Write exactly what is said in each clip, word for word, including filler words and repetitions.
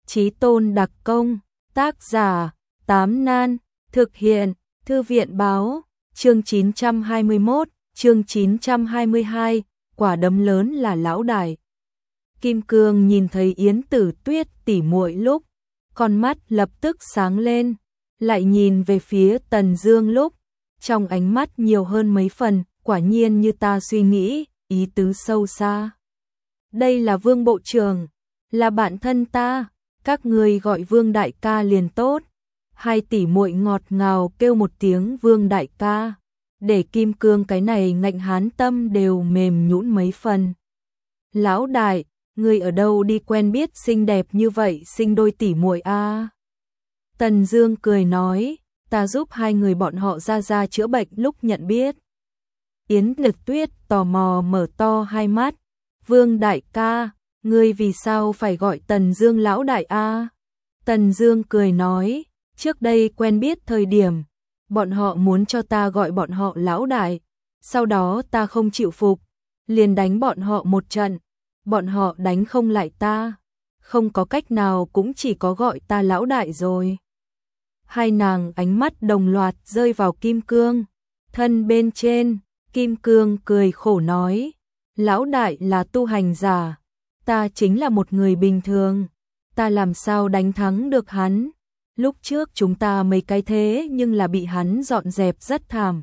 Chí tôn đặc công, tác giả, Tám Nan, thực hiện, Thư viện báo, chương chín trăm hai mươi mốt, chương chín trăm hai mươi hai, quả đấm lớn là lão đại. Kim Cương nhìn thấy Yến Tử Tuyết tỉ muội lúc, con mắt lập tức sáng lên, lại nhìn về phía Tần Dương lúc, trong ánh mắt nhiều hơn mấy phần, quả nhiên như ta suy nghĩ, ý tứ sâu xa. Đây là Vương bộ trưởng, là bạn thân ta, các ngươi gọi Vương đại ca liền tốt. Hai tỷ muội ngọt ngào kêu một tiếng Vương đại ca, để Kim Cương cái này ngạnh hán tâm đều mềm nhũn mấy phần. Lão đại, ngươi ở đâu đi quen biết xinh đẹp như vậy sinh đôi tỷ muội a? Tần Dương cười nói, ta giúp hai người bọn họ ra ra chữa bệnh lúc nhận biết. Yến Lực Tuyết tò mò mở to hai mắt, Vương đại ca, ngươi vì sao phải gọi Tần Dương lão đại a? Tần Dương cười nói, trước đây quen biết thời điểm, bọn họ muốn cho ta gọi bọn họ lão đại, sau đó ta không chịu phục, liền đánh bọn họ một trận, bọn họ đánh không lại ta, không có cách nào cũng chỉ có gọi ta lão đại rồi. Hai nàng ánh mắt đồng loạt rơi vào Kim Cương, thân bên trên, Kim Cương cười khổ nói, lão đại là tu hành giả, ta chính là một người bình thường, ta làm sao đánh thắng được hắn, lúc trước chúng ta mấy cái thế nhưng là bị hắn dọn dẹp rất thảm.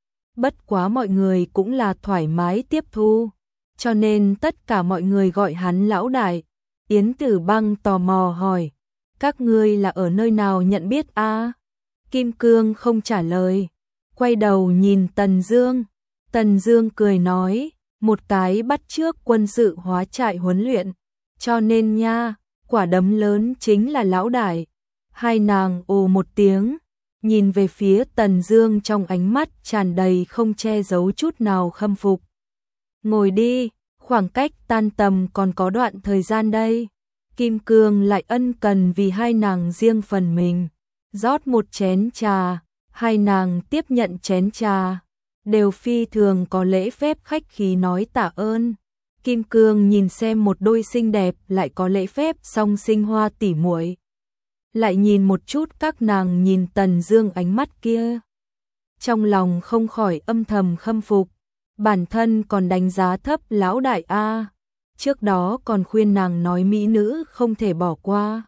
Bất quá mọi người cũng là thoải mái tiếp thu, cho nên tất cả mọi người gọi hắn lão đại. Yến Tử Băng tò mò hỏi, các ngươi là ở nơi nào nhận biết a? Kim Cương không trả lời, quay đầu nhìn Tần Dương. Tần Dương cười nói, một cái bắt chước quân sự hóa trại huấn luyện, cho nên nha, quả đấm lớn chính là lão đại. Hai nàng ồ một tiếng, nhìn về phía Tần Dương trong ánh mắt tràn đầy không che giấu chút nào khâm phục. Ngồi đi, khoảng cách tan tầm còn có đoạn thời gian đây. Kim Cương lại ân cần vì hai nàng riêng phần mình, rót một chén trà, hai nàng tiếp nhận chén trà, đều phi thường có lễ phép khách khí nói tạ ơn. Kim Cương nhìn xem một đôi xinh đẹp lại có lễ phép song sinh hoa tỷ muội, lại nhìn một chút các nàng nhìn Tần Dương ánh mắt kia, trong lòng không khỏi âm thầm khâm phục, bản thân còn đánh giá thấp lão đại a, trước đó còn khuyên nàng nói mỹ nữ không thể bỏ qua,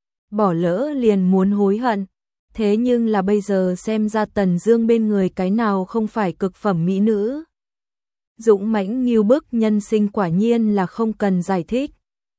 bỏ lỡ liền muốn hối hận, thế nhưng là bây giờ xem ra Tần Dương bên người cái nào không phải cực phẩm mỹ nữ. Dũng mãnh nghiêu bức nhân sinh quả nhiên là không cần giải thích.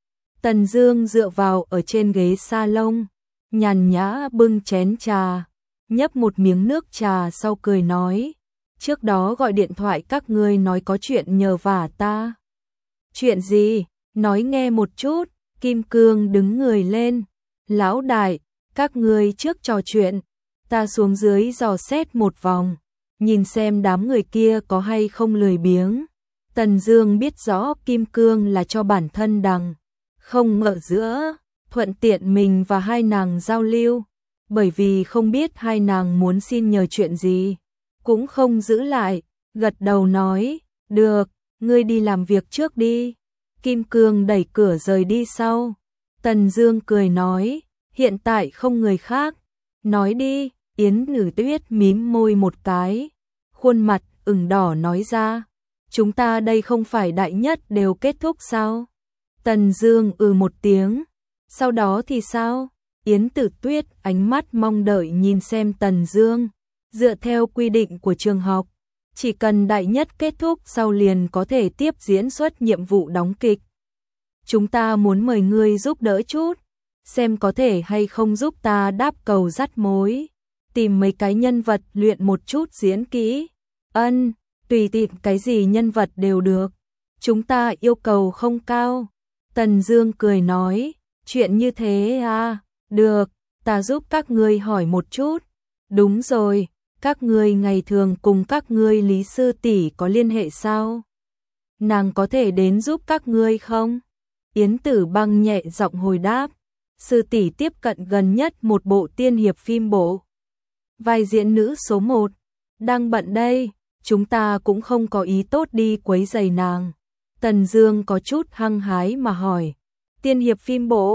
Tần Dương dựa vào ở trên ghế salon, nhàn nhã bưng chén trà, nhấp một miếng nước trà sau cười nói, trước đó gọi điện thoại các ngươi nói có chuyện nhờ vả ta. Chuyện gì? Nói nghe một chút. Kim Cương đứng người lên, lão đại, các ngươi trước trò chuyện, ta xuống dưới dò xét một vòng, nhìn xem đám người kia có hay không lười biếng. Tần Dương biết rõ Kim Cương là cho bản thân đằng, không ngợ giữa, thuận tiện mình và hai nàng giao lưu, bởi vì không biết hai nàng muốn xin nhờ chuyện gì, cũng không giữ lại, gật đầu nói, được, ngươi đi làm việc trước đi. Kim Cương đẩy cửa rời đi sau. Tần Dương cười nói, hiện tại không người khác, nói đi. Yến Tử Tuyết mím môi một cái, khuôn mặt ửng đỏ nói ra, chúng ta đây không phải đại nhất đều kết thúc sao? Tần Dương ừ một tiếng, sau đó thì sao? Yến Tử Tuyết ánh mắt mong đợi nhìn xem Tần Dương, dựa theo quy định của trường học, chỉ cần đại nhất kết thúc sau liền có thể tiếp diễn xuất nhiệm vụ đóng kịch. Chúng ta muốn mời ngươi giúp đỡ chút, xem có thể hay không giúp ta đáp cầu dắt mối, tìm mấy cái nhân vật luyện một chút diễn kỹ. Ân, tùy tìm cái gì nhân vật đều được, chúng ta yêu cầu không cao. Tần Dương cười nói, chuyện như thế à, được, ta giúp các ngươi hỏi một chút. Đúng rồi, các ngươi ngày thường cùng các ngươi Lý sư tỷ có liên hệ sao? Nàng có thể đến giúp các ngươi không? Yến Tử Băng nhẹ giọng hồi đáp, sư tỷ tiếp cận gần nhất một bộ tiên hiệp phim bộ, vai diễn nữ số một, đang bận đây, chúng ta cũng không có ý tốt đi quấy rầy nàng. Tần Dương có chút hăng hái mà hỏi, tiên hiệp phim bộ,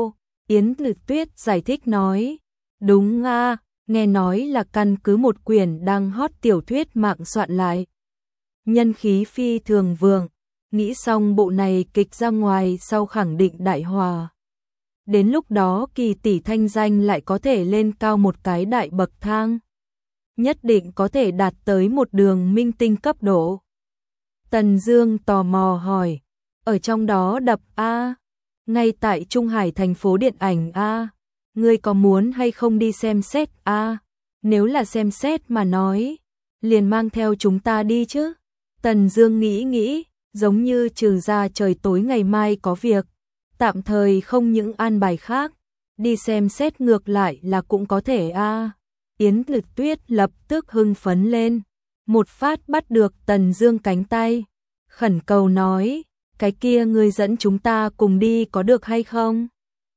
Yến Tử Tuyết giải thích nói, đúng a, nghe nói là căn cứ một quyển đang hot tiểu thuyết mạng soạn lại. Nhân khí phi thường vượng, nghĩ xong bộ này kịch ra ngoài sau khẳng định đại hòa. Đến lúc đó Kỳ tỷ thanh danh lại có thể lên cao một cái đại bậc thang. Nhất định có thể đạt tới một đường minh tinh cấp độ. Tần Dương tò mò hỏi, ở trong đó đập a, ngay tại Trung Hải thành phố điện ảnh a, ngươi có muốn hay không đi xem xét a? Nếu là xem xét mà nói, liền mang theo chúng ta đi chứ. Tần Dương nghĩ nghĩ, giống như trừ ra trời tối ngày mai có việc, tạm thời không những an bài khác, đi xem xét ngược lại là cũng có thể a. Yến Tử Tuyết lập tức hưng phấn lên, một phát bắt được Tần Dương cánh tay, khẩn cầu nói, cái kia ngươi dẫn chúng ta cùng đi có được hay không?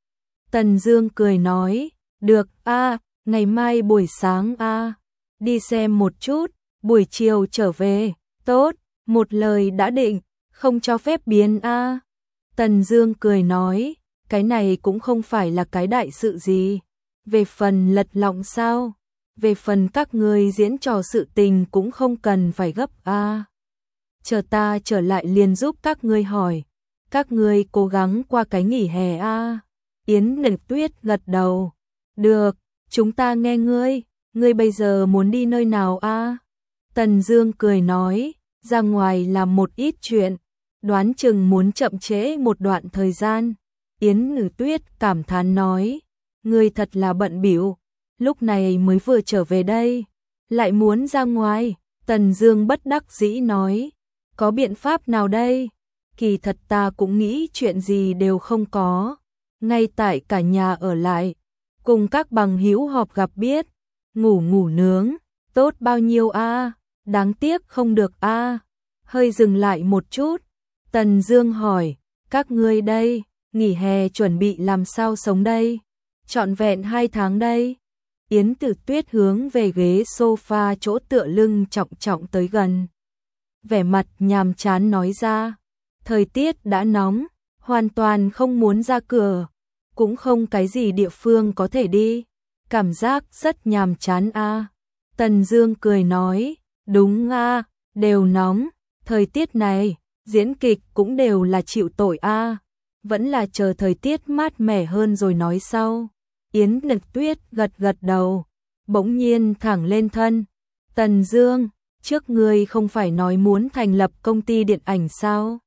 Tần Dương cười nói, được a, ngày mai buổi sáng a, đi xem một chút, buổi chiều trở về, tốt, một lời đã định, không cho phép biến a. Tần Dương cười nói, cái này cũng không phải là cái đại sự gì, về phần lật lọng sao? Về phần các ngươi diễn trò sự tình cũng không cần phải gấp a. Chờ ta trở lại liền giúp các ngươi hỏi, các ngươi cố gắng qua cái nghỉ hè a. Yến Tử Tuyết gật đầu, được, chúng ta nghe ngươi, ngươi bây giờ muốn đi nơi nào a? Tần Dương cười nói, ra ngoài làm một ít chuyện, đoán chừng muốn chậm trễ một đoạn thời gian. Yến Tử Tuyết cảm thán nói, ngươi thật là bận bịu, lúc này mới vừa trở về đây, lại muốn ra ngoài. Tần Dương bất đắc dĩ nói, có biện pháp nào đây? Kỳ thật ta cũng nghĩ chuyện gì đều không có, ngay tại cả nhà ở lại, cùng các bằng hữu họp gặp biết, ngủ ngủ nướng, tốt bao nhiêu a, đáng tiếc không được a. Hơi dừng lại một chút, Tần Dương hỏi, các ngươi đây, nghỉ hè chuẩn bị làm sao sống đây? Trọn vẹn hai tháng đây. Yến Tử Tuyết hướng về ghế sofa chỗ tựa lưng trọng trọng tới gần, vẻ mặt nhàm chán nói ra, thời tiết đã nóng, hoàn toàn không muốn ra cửa, cũng không cái gì địa phương có thể đi, cảm giác rất nhàm chán a. Tần Dương cười nói, đúng a, đều nóng, thời tiết này, diễn kịch cũng đều là chịu tội a, vẫn là chờ thời tiết mát mẻ hơn rồi nói sau. Yến Tử Tuyết gật gật đầu, bỗng nhiên thẳng lên thân, Tần Dương, trước ngươi không phải nói muốn thành lập công ty điện ảnh sao?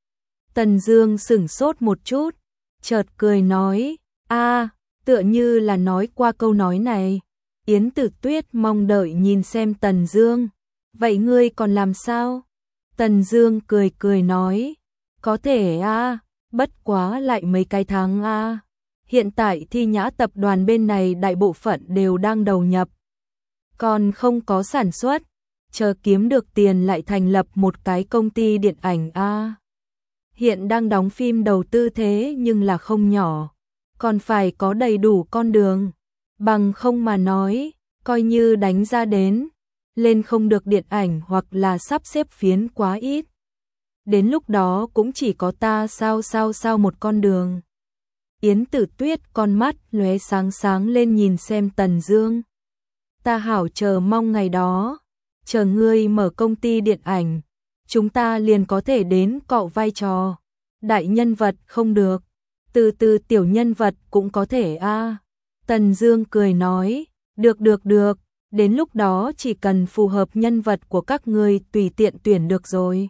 Tần Dương sững sốt một chút, chợt cười nói, a, tựa như là nói qua câu nói này. Yến Tử Tuyết mong đợi nhìn xem Tần Dương, vậy ngươi còn làm sao? Tần Dương cười cười nói, có thể a, bất quá lại mấy cái tháng a. Hiện tại Thi Nhã tập đoàn bên này đại bộ phận đều đang đầu nhập, còn không có sản xuất, chờ kiếm được tiền lại thành lập một cái công ty điện ảnh a. Hiện đang đóng phim đầu tư thế nhưng là không nhỏ, còn phải có đầy đủ con đường, bằng không mà nói, coi như đánh ra đến, lên không được điện ảnh hoặc là sắp xếp phiến quá ít. Đến lúc đó cũng chỉ có ta sao sao sao một con đường. Yến Tử Tuyết con mắt lóe sáng sáng lên nhìn xem Tần Dương. Ta hảo chờ mong ngày đó, chờ ngươi mở công ty điện ảnh, chúng ta liền có thể đến cọ vai trò. Đại nhân vật không được, từ từ tiểu nhân vật cũng có thể a. Tần Dương cười nói, được được được, đến lúc đó chỉ cần phù hợp nhân vật của các ngươi tùy tiện tuyển được rồi.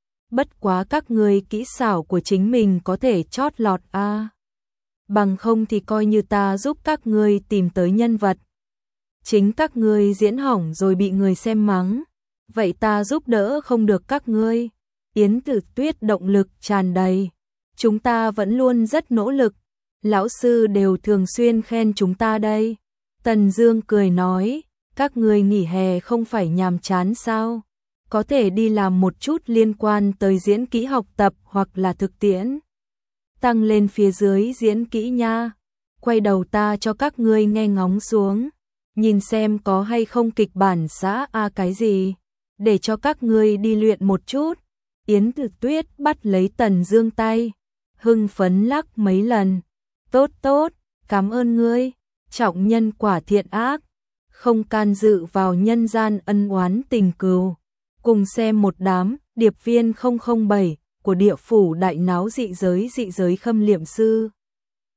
Bất quá các ngươi kỹ xảo của chính mình có thể chót lọt a. Bằng không thì coi như ta giúp các ngươi tìm tới nhân vật. Chính các ngươi diễn hỏng rồi bị người xem mắng, vậy ta giúp đỡ không được các ngươi. Yến Tử Tuyết động lực tràn đầy, chúng ta vẫn luôn rất nỗ lực, lão sư đều thường xuyên khen chúng ta đây. Tần Dương cười nói, các ngươi nghỉ hè không phải nhàm chán sao? Có thể đi làm một chút liên quan tới diễn kỹ học tập hoặc là thực tiễn. Tăng lên phía dưới diễn kỹ nha. Quay đầu ta cho các ngươi nghe ngóng xuống, nhìn xem có hay không kịch bản xã a cái gì, để cho các ngươi đi luyện một chút. Yến Tử Tuyết bắt lấy Tần Dương tay, hưng phấn lắc mấy lần. Tốt tốt, Cảm ơn ngươi, trọng nhân quả thiện ác, không can dự vào nhân gian ân oán tình cừu. Cùng xem một đám điệp viên không không bảy của địa phủ đại náo dị giới dị giới khâm liệm sư.